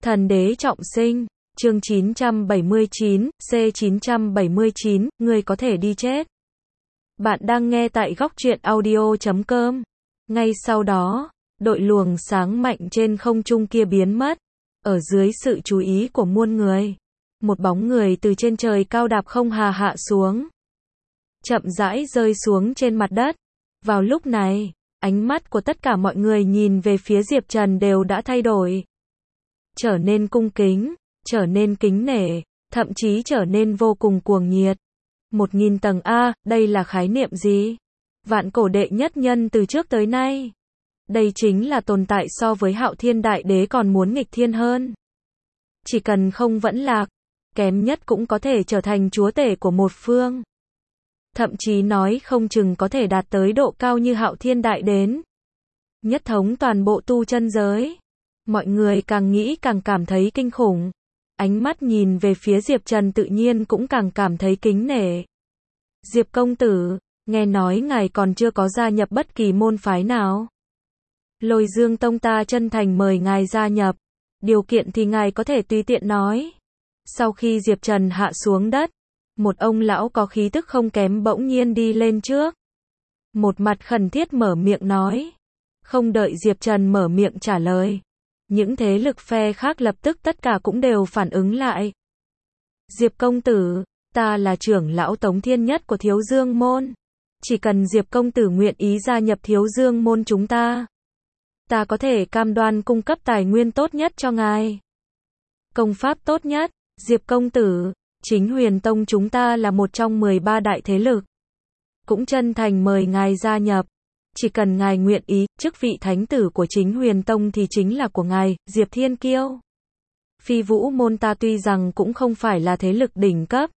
Thần đế trọng sinh, chương 979, C979, ngươi có thể đi chết. Bạn đang nghe tại góc truyện audio.com. Ngay sau đó, đội luồng sáng mạnh trên không trung kia biến mất. Ở dưới sự chú ý của muôn người, một bóng người từ trên trời cao đạp không hạ xuống. Chậm rãi rơi xuống trên mặt đất. Vào lúc này, ánh mắt của tất cả mọi người nhìn về phía Diệp Trần đều đã thay đổi. Trở nên cung kính, trở nên kính nể, thậm chí trở nên vô cùng cuồng nhiệt. 1000 tầng A, đây là khái niệm gì? Vạn cổ đệ nhất nhân từ trước tới nay. Đây chính là tồn tại so với Hạo Thiên Đại Đế còn muốn nghịch thiên hơn. Chỉ cần không vẫn lạc, kém nhất cũng có thể trở thành chúa tể của một phương. Thậm chí nói không chừng có thể đạt tới độ cao như Hạo Thiên Đại Đế. Nhất thống toàn bộ tu chân giới. Mọi người càng nghĩ càng cảm thấy kinh khủng. Ánh mắt nhìn về phía Diệp Trần tự nhiên cũng càng cảm thấy kính nể. Diệp công tử, nghe nói ngài còn chưa có gia nhập bất kỳ môn phái nào. Lôi Dương Tông ta chân thành mời ngài gia nhập. Điều kiện thì ngài có thể tùy tiện nói. Sau khi Diệp Trần hạ xuống đất, một ông lão có khí tức không kém bỗng nhiên đi lên trước. Một mặt khẩn thiết mở miệng nói. Không đợi Diệp Trần mở miệng trả lời. Những thế lực phe khác lập tức tất cả cũng đều phản ứng lại. Diệp công tử, ta là trưởng lão Tống Thiên Nhất của Thiếu Dương Môn. Chỉ cần Diệp công tử nguyện ý gia nhập Thiếu Dương Môn chúng ta có thể cam đoan cung cấp tài nguyên tốt nhất cho ngài. Công pháp tốt nhất, Diệp công tử, chính Huyền Tông chúng ta là một trong 13 đại thế lực. Cũng chân thành mời ngài gia nhập. Chỉ cần ngài nguyện ý, chức vị thánh tử của chính Huyền Tông thì chính là của ngài, Diệp Thiên Kiêu. Phi Vũ môn ta tuy rằng cũng không phải là thế lực đỉnh cấp.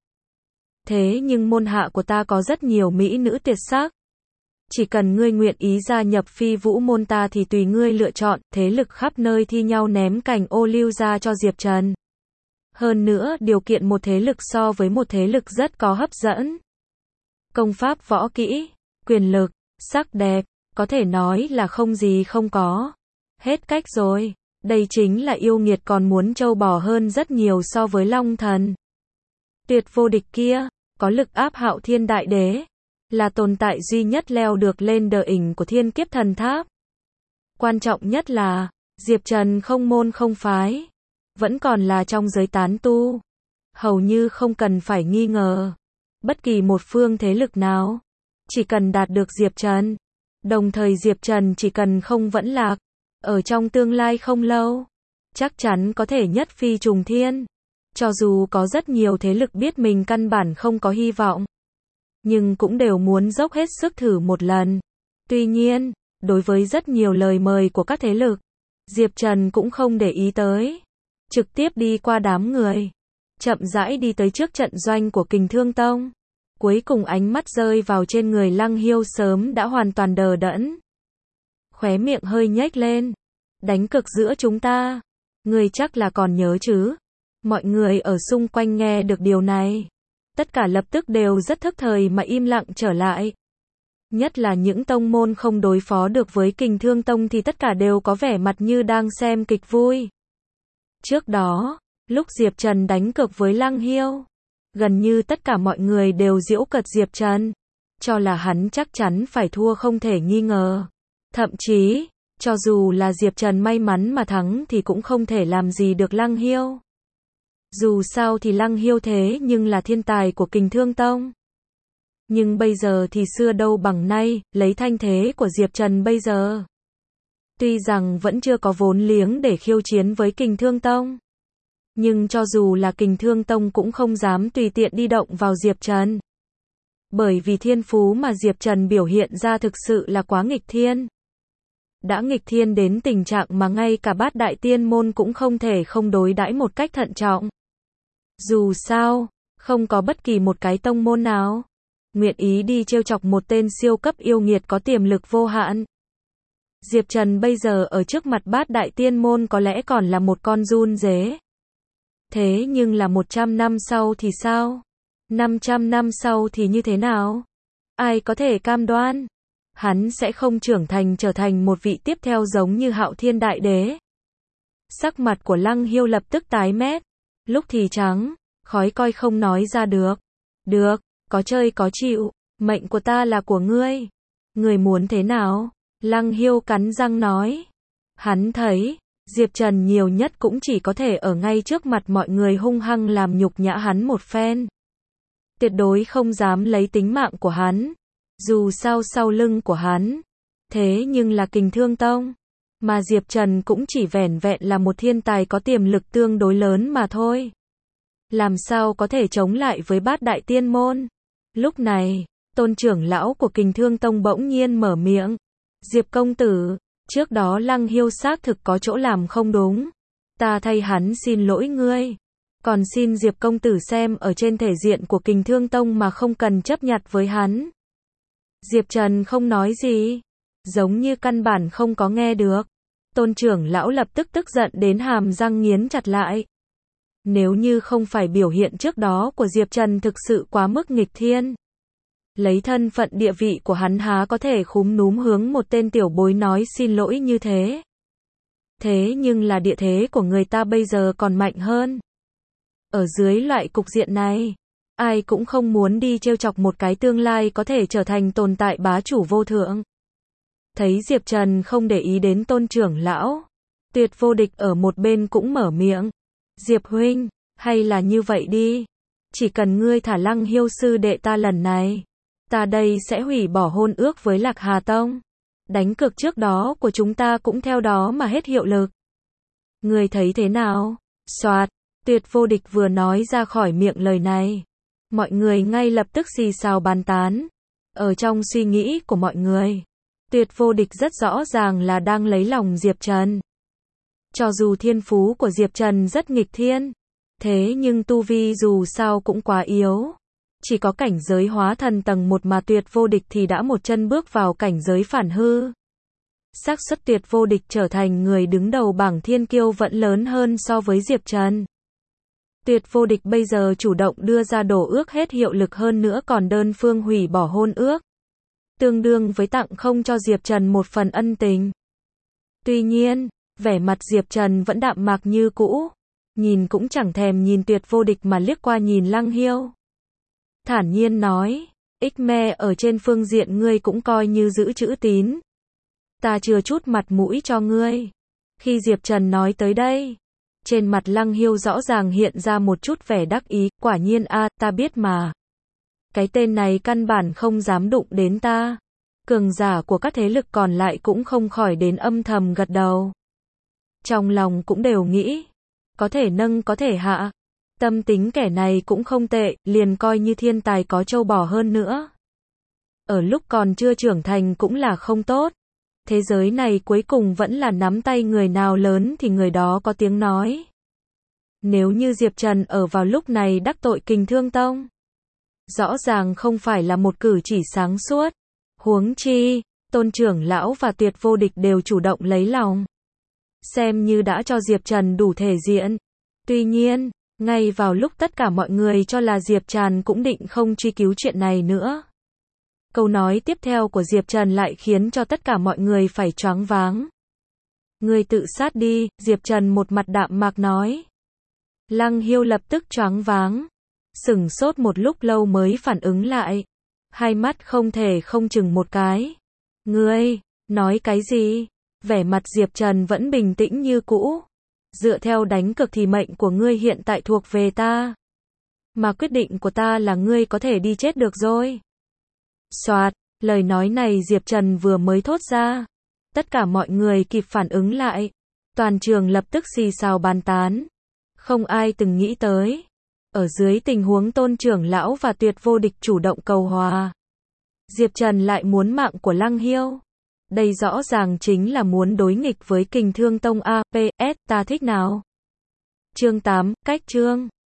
Thế nhưng môn hạ của ta có rất nhiều mỹ nữ tuyệt sắc. Chỉ cần ngươi nguyện ý gia nhập Phi Vũ môn ta thì tùy ngươi lựa chọn, thế lực khắp nơi thi nhau ném cành ô liu ra cho Diệp Trần. Hơn nữa, điều kiện một thế lực so với một thế lực rất có hấp dẫn. Công pháp võ kỹ, quyền lực, sắc đẹp, có thể nói là không gì không có. Hết cách rồi. Đây chính là yêu nghiệt còn muốn trâu bò hơn rất nhiều so với Long Thần. Tuyệt vô địch kia, có lực áp Hạo Thiên Đại Đế. Là tồn tại duy nhất leo được lên đờ ỉnh của Thiên Kiếp Thần Tháp. Quan trọng nhất là, Diệp Trần không môn không phái. Vẫn còn là trong giới tán tu. Hầu như không cần phải nghi ngờ. Bất kỳ một phương thế lực nào. Chỉ cần đạt được Diệp Trần. Đồng thời Diệp Trần chỉ cần không vẫn lạc. Ở trong tương lai không lâu. Chắc chắn có thể nhất phi trùng thiên. Cho dù có rất nhiều thế lực biết mình căn bản không có hy vọng. Nhưng cũng đều muốn dốc hết sức thử một lần. Tuy nhiên, đối với rất nhiều lời mời của các thế lực, Diệp Trần cũng không để ý tới. Trực tiếp đi qua đám người. Chậm rãi đi tới trước trận doanh của Kình Thương Tông. Cuối cùng ánh mắt rơi vào trên người Lăng Hiêu sớm đã hoàn toàn đờ đẫn. Khóe miệng hơi nhếch lên. Đánh cược giữa chúng ta. Ngươi chắc là còn nhớ chứ. Mọi người ở xung quanh nghe được điều này. Tất cả lập tức đều rất thức thời mà im lặng trở lại. Nhất là những tông môn không đối phó được với Kình Thương Tông thì tất cả đều có vẻ mặt như đang xem kịch vui. Trước đó, lúc Diệp Trần đánh cược với Lăng Hiêu, gần như tất cả mọi người đều giễu cợt Diệp Trần, cho là hắn chắc chắn phải thua không thể nghi ngờ. Thậm chí, cho dù là Diệp Trần may mắn mà thắng thì cũng không thể làm gì được Lăng Hiêu. Dù sao thì Lăng Hiêu thế nhưng là thiên tài của Kình Thương Tông. Nhưng bây giờ thì xưa đâu bằng nay, lấy thanh thế của Diệp Trần bây giờ. Tuy rằng vẫn chưa có vốn liếng để khiêu chiến với Kình Thương Tông. Nhưng cho dù là Kình Thương Tông cũng không dám tùy tiện đi động vào Diệp Trần. Bởi vì thiên phú mà Diệp Trần biểu hiện ra thực sự là quá nghịch thiên. Đã nghịch thiên đến tình trạng mà ngay cả Bát Đại Tiên Môn cũng không thể không đối đãi một cách thận trọng. Dù sao, không có bất kỳ một cái tông môn nào nguyện ý đi trêu chọc một tên siêu cấp yêu nghiệt có tiềm lực vô hạn. Diệp Trần bây giờ ở trước mặt Bát Đại Tiên Môn có lẽ còn là một con giun dế. Thế nhưng là 100 năm sau thì sao? 500 năm sau thì như thế nào? Ai có thể cam đoan? Hắn sẽ không trưởng thành trở thành một vị tiếp theo giống như Hạo Thiên Đại Đế. Sắc mặt của Lăng Hiêu lập tức tái mét, lúc thì trắng, khói coi không nói ra được. Được, có chơi có chịu, mệnh của ta là của ngươi. Ngươi muốn thế nào? Lăng Hiêu cắn răng nói. Hắn thấy, Diệp Trần nhiều nhất cũng chỉ có thể ở ngay trước mặt mọi người hung hăng làm nhục nhã hắn một phen. Tuyệt đối không dám lấy tính mạng của hắn. Dù sao sau lưng của hắn, thế nhưng là Kình Thương Tông. Mà Diệp Trần cũng chỉ vẻn vẹn là một thiên tài có tiềm lực tương đối lớn mà thôi. Làm sao có thể chống lại với Bát Đại Tiên Môn? Lúc này, Tôn trưởng lão của Kình Thương Tông bỗng nhiên mở miệng. Diệp công tử, trước đó Lăng Hiêu xác thực có chỗ làm không đúng. Ta thay hắn xin lỗi ngươi. Còn xin Diệp công tử xem ở trên thể diện của Kình Thương Tông mà không cần chấp nhặt với hắn. Diệp Trần không nói gì, giống như căn bản không có nghe được. Tôn trưởng lão lập tức tức giận đến hàm răng nghiến chặt lại. Nếu như không phải biểu hiện trước đó của Diệp Trần thực sự quá mức nghịch thiên, lấy thân phận địa vị của hắn há có thể khúm núm hướng một tên tiểu bối nói xin lỗi như thế. Thế nhưng là địa thế của người ta bây giờ còn mạnh hơn. Ở dưới loại cục diện này, ai cũng không muốn đi trêu chọc một cái tương lai có thể trở thành tồn tại bá chủ vô thượng. Thấy Diệp Trần không để ý đến Tôn trưởng lão, Tuyệt Vô Địch ở một bên cũng mở miệng. Diệp huynh, hay là như vậy đi. Chỉ cần ngươi thả Lăng Hiêu sư đệ ta lần này, ta đây sẽ hủy bỏ hôn ước với Lạc Hà Tông. Đánh cược trước đó của chúng ta cũng theo đó mà hết hiệu lực. Ngươi thấy thế nào? Soạt, Tuyệt Vô Địch vừa nói ra khỏi miệng lời này, mọi người ngay lập tức xì xào bàn tán. Ở trong suy nghĩ của mọi người, Tuyệt Vô Địch rất rõ ràng là đang lấy lòng Diệp Trần. Cho dù thiên phú của Diệp Trần rất nghịch thiên, thế nhưng tu vi dù sao cũng quá yếu. Chỉ có cảnh giới hóa thần tầng 1 mà Tuyệt Vô Địch thì đã một chân bước vào cảnh giới phản hư. Xác suất Tuyệt Vô Địch trở thành người đứng đầu bảng thiên kiêu vẫn lớn hơn so với Diệp Trần. Tuyệt Vô Địch bây giờ chủ động đưa ra đổ ước hết hiệu lực hơn nữa còn đơn phương hủy bỏ hôn ước. Tương đương với tặng không cho Diệp Trần một phần ân tình. Tuy nhiên, vẻ mặt Diệp Trần vẫn đạm mạc như cũ. Nhìn cũng chẳng thèm nhìn Tuyệt Vô Địch mà liếc qua nhìn Lăng Hiêu. Thản nhiên nói, X-me ở trên phương diện ngươi cũng coi như giữ chữ tín. Ta chưa chút mặt mũi cho ngươi. Khi Diệp Trần nói tới đây, trên mặt Lăng Hiêu rõ ràng hiện ra một chút vẻ đắc ý, quả nhiên ta biết mà. Cái tên này căn bản không dám đụng đến ta. Cường giả của các thế lực còn lại cũng không khỏi đến âm thầm gật đầu. Trong lòng cũng đều nghĩ, có thể nâng có thể hạ. Tâm tính kẻ này cũng không tệ, liền coi như thiên tài có trâu bò hơn nữa. Ở lúc còn chưa trưởng thành cũng là không tốt. Thế giới này cuối cùng vẫn là nắm tay người nào lớn thì người đó có tiếng nói. Nếu như Diệp Trần ở vào lúc này đắc tội Kình Thương Tông, rõ ràng không phải là một cử chỉ sáng suốt. Huống chi, Tôn trưởng lão và Tuyệt Vô Địch đều chủ động lấy lòng. Xem như đã cho Diệp Trần đủ thể diện. Tuy nhiên, ngay vào lúc tất cả mọi người cho là Diệp Trần cũng định không truy cứu chuyện này nữa. Câu nói tiếp theo của Diệp Trần lại khiến cho tất cả mọi người phải choáng váng. Ngươi tự sát đi, Diệp Trần một mặt đạm mạc nói. Lăng Hiêu lập tức choáng váng. Sửng sốt một lúc lâu mới phản ứng lại. Hai mắt không thể không chừng một cái. Ngươi, nói cái gì? Vẻ mặt Diệp Trần vẫn bình tĩnh như cũ. Dựa theo đánh cược thì mệnh của ngươi hiện tại thuộc về ta. Mà quyết định của ta là ngươi có thể đi chết được rồi. Soạt, lời nói này Diệp Trần vừa mới thốt ra. Tất cả mọi người kịp phản ứng lại. Toàn trường lập tức xì xào bàn tán. Không ai từng nghĩ tới. Ở dưới tình huống Tôn trưởng lão và Tuyệt Vô Địch chủ động cầu hòa, Diệp Trần lại muốn mạng của Lăng Hiêu. Đây rõ ràng chính là muốn đối nghịch với Kình Thương Tông. PS, ta thích nào? Chương 8, cách chương.